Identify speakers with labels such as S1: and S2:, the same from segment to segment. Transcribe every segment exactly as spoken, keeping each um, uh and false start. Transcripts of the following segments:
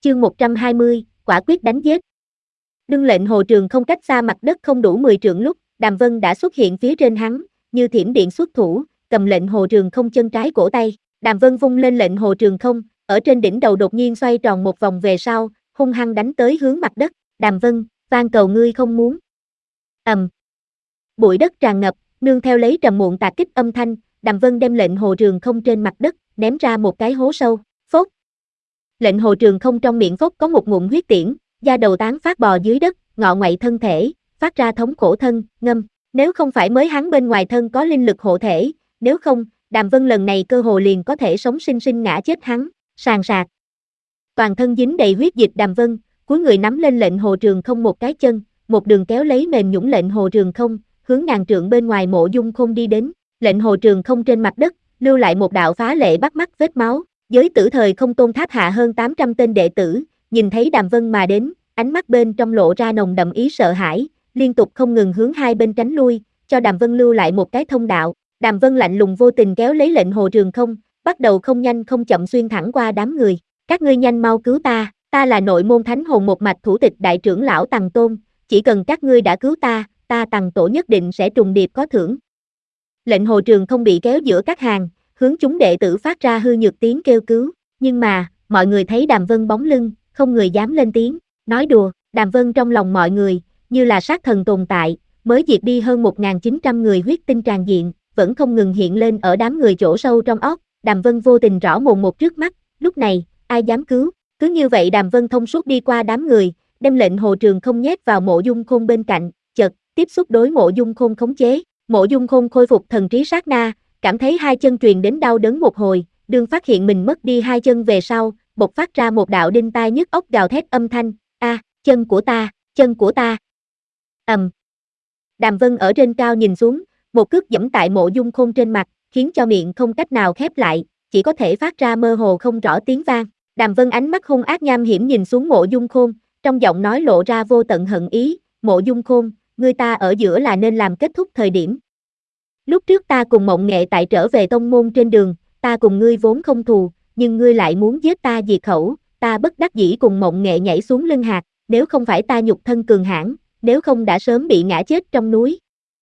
S1: Chương một trăm hai mươi, quả quyết đánh giết. Đương lệnh Hồ Trường Không cách xa mặt đất không đủ mười trượng lúc, Đàm Vân đã xuất hiện phía trên hắn, như thiểm điện xuất thủ, cầm lệnh Hồ Trường Không chân trái cổ tay. Đàm Vân vung lên lệnh Hồ Trường Không, ở trên đỉnh đầu đột nhiên xoay tròn một vòng về sau, hung hăng đánh tới hướng mặt đất. Đàm Vân, van cầu ngươi không muốn. Ầm. Bụi đất tràn ngập, nương theo lấy trầm muộn tạc kích âm thanh, Đàm Vân đem lệnh Hồ Trường Không trên mặt đất, ném ra một cái hố sâu. Phốt. Lệnh Hồ Trường Không trong miệng phốt có một ngụm huyết tiễn, da đầu tán phát bò dưới đất, ngọ ngoại thân thể, phát ra thống khổ thân, ngâm. Nếu không phải mới hắn bên ngoài thân có linh lực hộ thể, nếu không, Đàm Vân lần này cơ hồ liền có thể sống sinh sinh ngã chết hắn, sàn sạc. Toàn thân dính đầy huyết dịch Đàm Vân, cuối người nắm lên lệnh Hồ Trường Không một cái chân, một đường kéo lấy mềm nhũn lệnh Hồ Trường Không, hướng ngàn trượng bên ngoài Mộ Dung Khôn đi đến. Lệnh Hồ Trường Không trên mặt đất, lưu lại một đạo phá lệ bắt mắt vết máu. Giới tử thời không tôn tháp hạ hơn tám trăm tên đệ tử, nhìn thấy Đàm Vân mà đến, ánh mắt bên trong lộ ra nồng đậm ý sợ hãi, liên tục không ngừng hướng hai bên tránh lui, cho Đàm Vân lưu lại một cái thông đạo. Đàm Vân lạnh lùng vô tình kéo lấy lệnh Hồ Trường Không, bắt đầu không nhanh không chậm xuyên thẳng qua đám người. Các ngươi nhanh mau cứu ta, ta là nội môn thánh hồn một mạch thủ tịch đại trưởng lão Tằng Tôn, chỉ cần các ngươi đã cứu ta, ta Tằng Tổ nhất định sẽ trùng điệp có thưởng. Lệnh Hồ Trường Không bị kéo giữa các hàng, hướng chúng đệ tử phát ra hư nhược tiếng kêu cứu, nhưng mà, mọi người thấy Đàm Vân bóng lưng, không người dám lên tiếng. Nói đùa, Đàm Vân trong lòng mọi người, như là sát thần tồn tại, mới diệt đi hơn một nghìn chín trăm người huyết tinh tràn diện, vẫn không ngừng hiện lên ở đám người chỗ sâu trong óc. Đàm Vân vô tình rõ mồn một trước mắt, lúc này, ai dám cứu? Cứ như vậy Đàm Vân thông suốt đi qua đám người, đem lệnh Hồ Trường Không nhét vào Mộ Dung Khôn bên cạnh, chợt tiếp xúc đối Mộ Dung Khôn khống chế. Mộ Dung Khôn khôi phục thần trí sát na, cảm thấy hai chân truyền đến đau đớn một hồi, đương phát hiện mình mất đi hai chân về sau, bộc phát ra một đạo đinh tai nhức óc gào thét âm thanh, a, chân của ta, chân của ta. Ầm. Um. Đàm Vân ở trên cao nhìn xuống, một cước giẫm tại Mộ Dung Khôn trên mặt, khiến cho miệng không cách nào khép lại, chỉ có thể phát ra mơ hồ không rõ tiếng vang. Đàm Vân ánh mắt hung ác nham hiểm nhìn xuống Mộ Dung Khôn, trong giọng nói lộ ra vô tận hận ý, Mộ Dung Khôn, ngươi ta ở giữa là nên làm kết thúc thời điểm. Lúc trước ta cùng Mộng Nghệ tại trở về tông môn trên đường, ta cùng ngươi vốn không thù, nhưng ngươi lại muốn giết ta diệt khẩu, ta bất đắc dĩ cùng Mộng Nghệ nhảy xuống lưng hạt, nếu không phải ta nhục thân cường hãn, nếu không đã sớm bị ngã chết trong núi.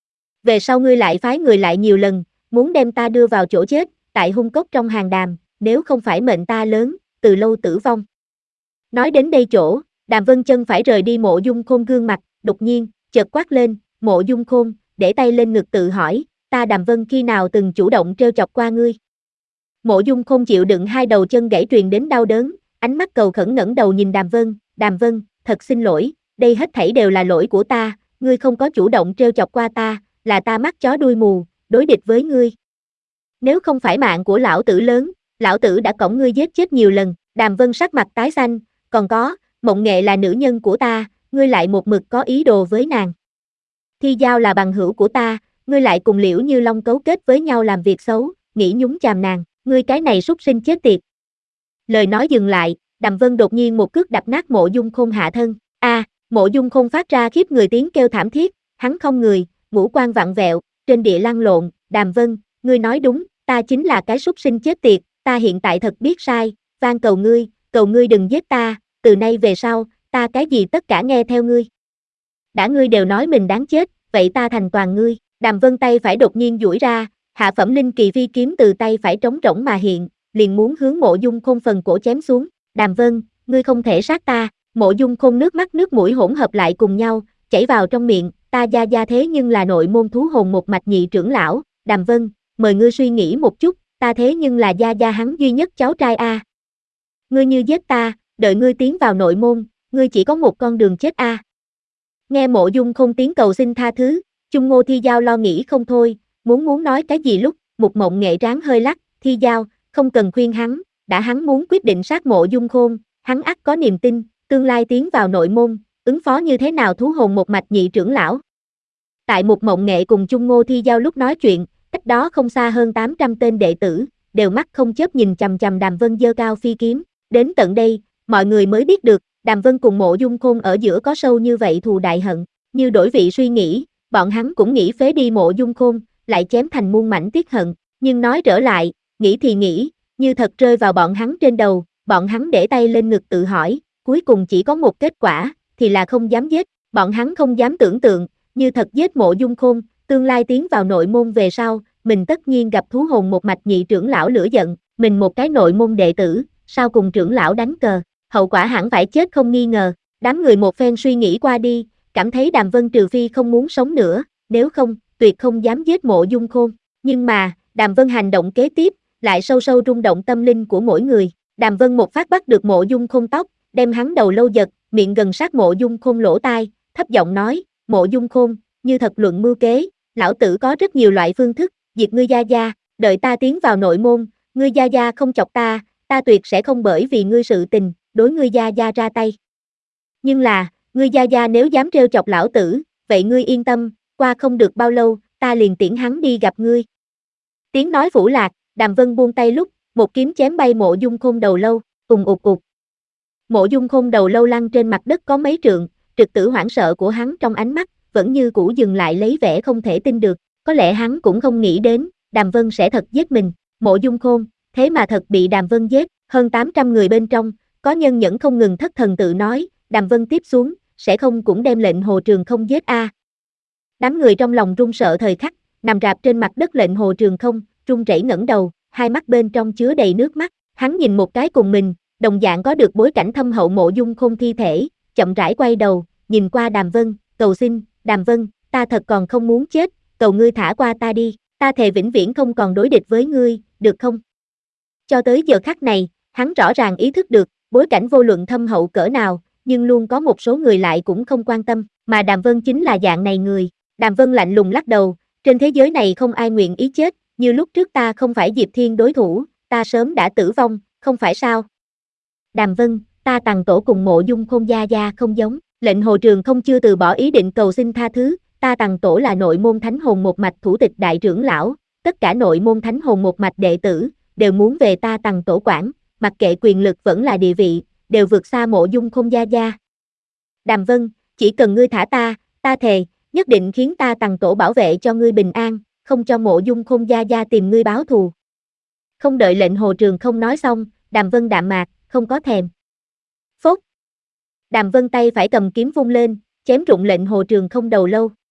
S1: Về sau ngươi lại phái người lại nhiều lần, muốn đem ta đưa vào chỗ chết, tại hung cốc trong hàng đàm, nếu không phải mệnh ta lớn, từ lâu tử vong. Nói đến đây chỗ, Đàm Vân chân phải rời đi Mộ Dung Khôn gương mặt, đột nhiên, chợt quát lên, Mộ Dung Khôn, để tay lên ngực tự hỏi, ta Đàm Vân khi nào từng chủ động trêu chọc qua ngươi? Mộ Dung Khôn chịu đựng hai đầu chân gãy truyền đến đau đớn, ánh mắt cầu khẩn ngẩng đầu nhìn Đàm Vân, Đàm Vân, thật xin lỗi, đây hết thảy đều là lỗi của ta, ngươi không có chủ động trêu chọc qua ta, là ta mắt chó đuôi mù, đối địch với ngươi. Nếu không phải mạng của lão tử lớn, lão tử đã cõng ngươi giết chết nhiều lần. Đàm Vân sắc mặt tái xanh, còn có, Mộng Nghệ là nữ nhân của ta, ngươi lại một mực có ý đồ với nàng. Thi Giao là bằng hữu của ta, ngươi lại cùng Liễu Như Long cấu kết với nhau làm việc xấu, nghĩ nhúng chàm nàng, ngươi cái này súc sinh chết tiệt. Lời nói dừng lại, Đàm Vân đột nhiên một cước đập nát Mộ Dung Khôn hạ thân. A, à, Mộ Dung Khôn phát ra khiếp người tiếng kêu thảm thiết, hắn không người, ngũ quan vặn vẹo, trên địa lăn lộn, Đàm Vân, ngươi nói đúng, ta chính là cái súc sinh chết tiệt, ta hiện tại thật biết sai, van cầu ngươi, cầu ngươi đừng giết ta, từ nay về sau, ta cái gì tất cả nghe theo ngươi. Đã ngươi đều nói mình đáng chết, vậy ta thành toàn ngươi. Đàm Vân tay phải đột nhiên duỗi ra, hạ phẩm linh kỳ phi kiếm từ tay phải trống rỗng mà hiện, liền muốn hướng Mộ Dung Khôn phần cổ chém xuống. Đàm Vân, ngươi không thể sát ta. Mộ Dung Khôn nước mắt nước mũi hỗn hợp lại cùng nhau, chảy vào trong miệng, ta gia gia thế nhưng là nội môn thú hồn một mạch nhị trưởng lão. Đàm Vân, mời ngươi suy nghĩ một chút, ta thế nhưng là gia gia hắn duy nhất cháu trai a. Ngươi như giết ta, đợi ngươi tiến vào nội môn, ngươi chỉ có một con đường chết a. Nghe Mộ Dung Khôn tiếng cầu xin tha thứ, Chung Ngô Thi Giao lo nghĩ không thôi, muốn muốn nói cái gì lúc, một Mộng Nghệ ráng hơi lắc, Thi Giao, không cần khuyên hắn, đã hắn muốn quyết định sát Mộ Dung Khôn, hắn ắt có niềm tin, tương lai tiến vào nội môn, ứng phó như thế nào thú hồn một mạch nhị trưởng lão. Tại một Mộng Nghệ cùng Chung Ngô Thi Giao lúc nói chuyện, cách đó không xa hơn tám trăm tên đệ tử, đều mắt không chớp nhìn chằm chằm Đàm Vân giơ cao phi kiếm, đến tận đây, mọi người mới biết được, Đàm Vân cùng Mộ Dung Khôn ở giữa có sâu như vậy thù đại hận, như đổi vị suy nghĩ, bọn hắn cũng nghĩ phế đi Mộ Dung Khôn, lại chém thành muôn mảnh tiếc hận, nhưng nói trở lại, nghĩ thì nghĩ, như thật rơi vào bọn hắn trên đầu, bọn hắn để tay lên ngực tự hỏi, cuối cùng chỉ có một kết quả, thì là không dám giết, bọn hắn không dám tưởng tượng, như thật giết Mộ Dung Khôn, tương lai tiến vào nội môn về sau, mình tất nhiên gặp thú hồn một mạch nhị trưởng lão lửa giận, mình một cái nội môn đệ tử, sao cùng trưởng lão đánh cờ, hậu quả hẳn phải chết không nghi ngờ, đám người một phen suy nghĩ qua đi, cảm thấy Đàm Vân trừ phi không muốn sống nữa, nếu không, tuyệt không dám giết Mộ Dung Khôn, nhưng mà, Đàm Vân hành động kế tiếp, lại sâu sâu rung động tâm linh của mỗi người, Đàm Vân một phát bắt được Mộ Dung Khôn tóc, đem hắn đầu lâu giật, miệng gần sát Mộ Dung Khôn lỗ tai, thấp giọng nói, Mộ Dung Khôn, như thật luận mưu kế, lão tử có rất nhiều loại phương thức, diệt ngươi gia gia, đợi ta tiến vào nội môn, ngươi gia gia không chọc ta, ta tuyệt sẽ không bởi vì ngươi sự tình, đối ngươi gia gia ra tay. Nhưng là, ngươi gia gia nếu dám trêu chọc lão tử, vậy ngươi yên tâm, qua không được bao lâu, ta liền tiễn hắn đi gặp ngươi. Tiếng nói phủ lạc, Đàm Vân buông tay lúc, một kiếm chém bay Mộ Dung Khôn đầu lâu, ùng ục ục. Mộ Dung Khôn đầu lâu lăn trên mặt đất có mấy trượng, trực tử hoảng sợ của hắn trong ánh mắt, vẫn như cũ dừng lại lấy vẻ không thể tin được, có lẽ hắn cũng không nghĩ đến, Đàm Vân sẽ thật giết mình, Mộ Dung Khôn, thế mà thật bị Đàm Vân giết, hơn tám trăm người bên trong, có nhân nhẫn không ngừng thất thần tự nói, Đàm Vân tiếp xuống, sẽ không cũng đem lệnh Hồ Trường Không giết a. À. Đám người trong lòng run sợ thời khắc, nằm rạp trên mặt đất lệnh Hồ Trường Không, run rẩy ngẩng đầu, hai mắt bên trong chứa đầy nước mắt, hắn nhìn một cái cùng mình, đồng dạng có được bối cảnh thâm hậu Mộ Dung Khôn thi thể, chậm rãi quay đầu, nhìn qua Đàm Vân, cầu xin, Đàm Vân, ta thật còn không muốn chết, cầu ngươi thả qua ta đi, ta thề vĩnh viễn không còn đối địch với ngươi, được không? Cho tới giờ khắc này, hắn rõ ràng ý thức được, bối cảnh vô luận thâm hậu cỡ nào, nhưng luôn có một số người lại cũng không quan tâm, mà Đàm Vân chính là dạng này người. Đàm Vân lạnh lùng lắc đầu, trên thế giới này không ai nguyện ý chết, như lúc trước ta không phải Diệp Thiên đối thủ, ta sớm đã tử vong, không phải sao? Đàm Vân, ta Tằng Tổ cùng Mộ Dung Khôn gia gia không giống, lệnh Hồ Trường Không chưa từ bỏ ý định cầu xin tha thứ, ta Tằng Tổ là nội môn thánh hồn một mạch thủ tịch đại trưởng lão, tất cả nội môn thánh hồn một mạch đệ tử, đều muốn về ta Tằng Tổ quản, mặc kệ quyền lực vẫn là địa vị, đều vượt xa Mộ Dung Khôn gia gia. Đàm Vân, chỉ cần ngươi thả ta, ta thề, nhất định khiến ta Tằng Tổ bảo vệ cho ngươi bình an, không cho Mộ Dung Khôn gia gia tìm ngươi báo thù. Không đợi lệnh Hồ Trường Không nói xong, Đàm Vân đạm mạc, không có thèm. Phốt. Đàm Vân tay phải cầm kiếm vung lên, chém rụng lệnh Hồ Trường Không đầu lâu.